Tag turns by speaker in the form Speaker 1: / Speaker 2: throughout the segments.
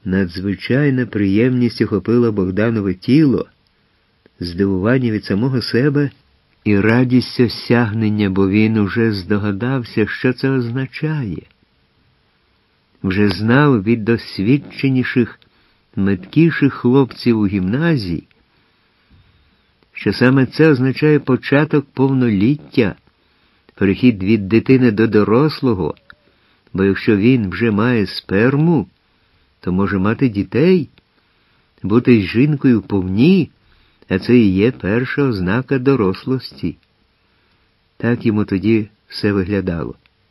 Speaker 1: Надзвичайна приємність охопила Богданове тіло, здивування від самого себе і радість осягнення, бо він уже здогадався, що це означає. Вже знав від досвідченіших, меткіших хлопців у гімназії, що саме це означає початок повноліття, перехід від дитини до дорослого, бо якщо він вже має сперму, то може мати дітей, бути жінкою вповні, а це і є перша ознака дорослості. Так йому тоді все виглядало.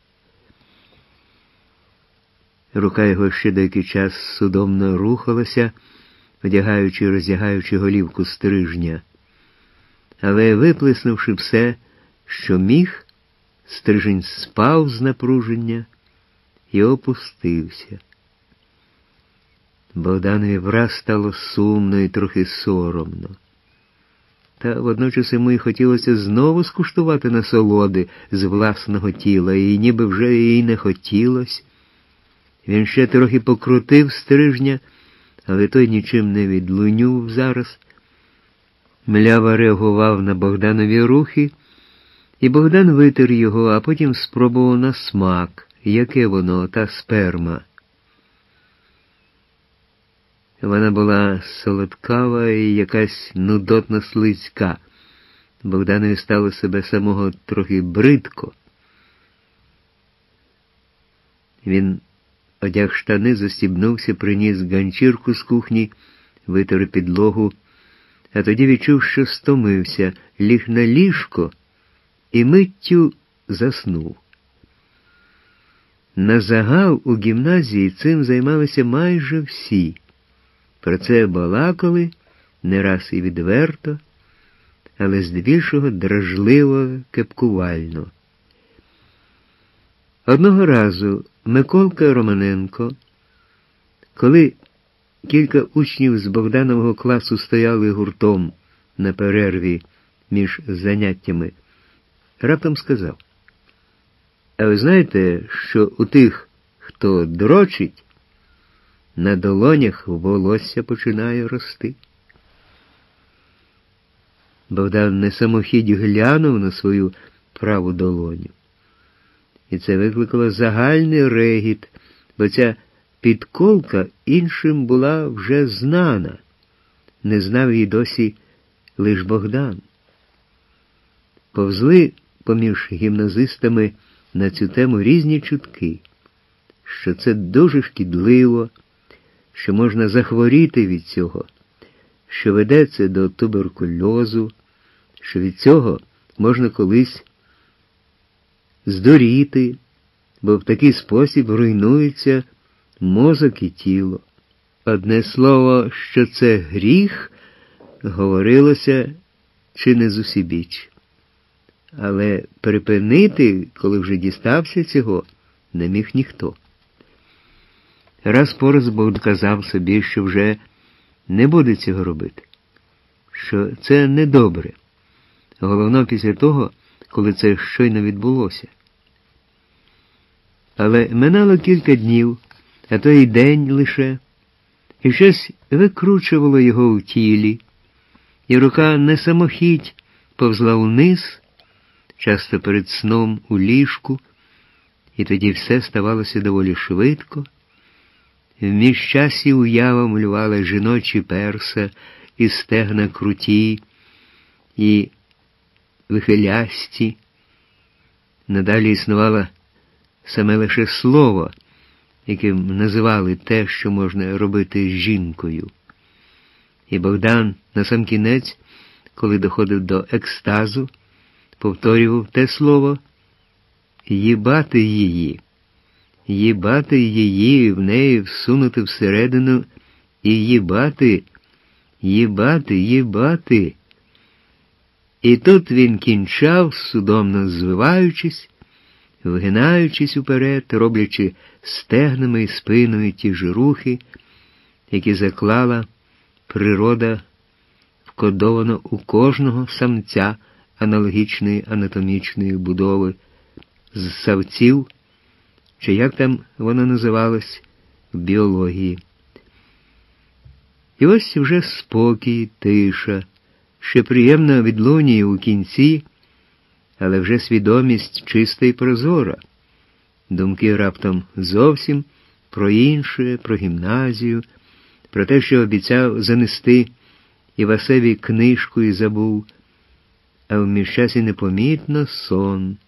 Speaker 1: Рука його ще деякий час судомно рухалася, одягаючи і роздягаючи голівку стрижня. Але, виплеснувши все, що міг, стрижень спав з напруження і опустився. Богданові враз стало сумно і трохи соромно. Та водночас йому й хотілося знову скуштувати насолоди з власного тіла, і ніби вже і не хотілося. Він ще трохи покрутив стрижня, але той нічим не відлунюв зараз. Млява реагував на Богданові рухи, і Богдан витер його, а потім спробував на смак, яке воно, та сперма. Вона була солодкава і якась нудотно слизька. Богданові стало себе самого трохи бридко. Він одяг штани, застібнувся, приніс ганчірку з кухні, витер підлогу, а тоді відчув, що стомився, ліг на ліжко і миттю заснув. Назагал у гімназії цим займалися майже всі. Про це балакали, не раз і відверто, але здебільшого дражливо, кепкувально. Одного разу Миколка Романенко, коли кілька учнів з Богданового класу стояли гуртом на перерві між заняттями, раптом сказав: «А ви знаєте, що у тих, хто дрочить, на долонях волосся починає рости?» Богдан не самохідь глянув на свою праву долоню. І це викликало загальний регіт, бо ця підколка іншим була вже знана. Не знав її досі лиш Богдан. Повзли поміж гімназистами на цю тему різні чутки, що це дуже шкідливо, що можна захворіти від цього, що ведеться до туберкульозу, що від цього можна колись здуріти, бо в такий спосіб руйнується мозок і тіло. Одне слово, що це гріх, говорилося чи не зусібіч. Але припинити, коли вже дістався цього, не міг ніхто. Раз по раз Бог казав собі, що вже не буде цього робити, що це недобре. Головно після того, коли це щойно відбулося. Але минало кілька днів, а то й день лише, і щось викручувало його в тілі, і рука не самохідь повзла вниз, часто перед сном у ліжку, і тоді все ставалося доволі швидко. В міжчасі уява малювала жіночі перса і стегна круті, і вихилясті. Надалі існувало саме лише слово, яким називали те, що можна робити з жінкою. І Богдан насамкінець, коли доходив до екстазу, повторював те слово «їбати її». Їбати її, в неї всунути всередину і їбати, їбати, їбати. І тут він кінчав, судомно звиваючись, вгинаючись уперед, роблячи стегнами і спиною ті ж рухи, які заклала природа, вкодовано у кожного самця аналогічної анатомічної будови, з савців, чи як там воно називалось в біології. І ось вже спокій, тиша, ще приємно відлунює у кінці, але вже свідомість чиста і прозора. Думки раптом зовсім про інше, про гімназію, про те, що обіцяв занести Івасеві книжку і забув, а в міжчасі непомітно сон.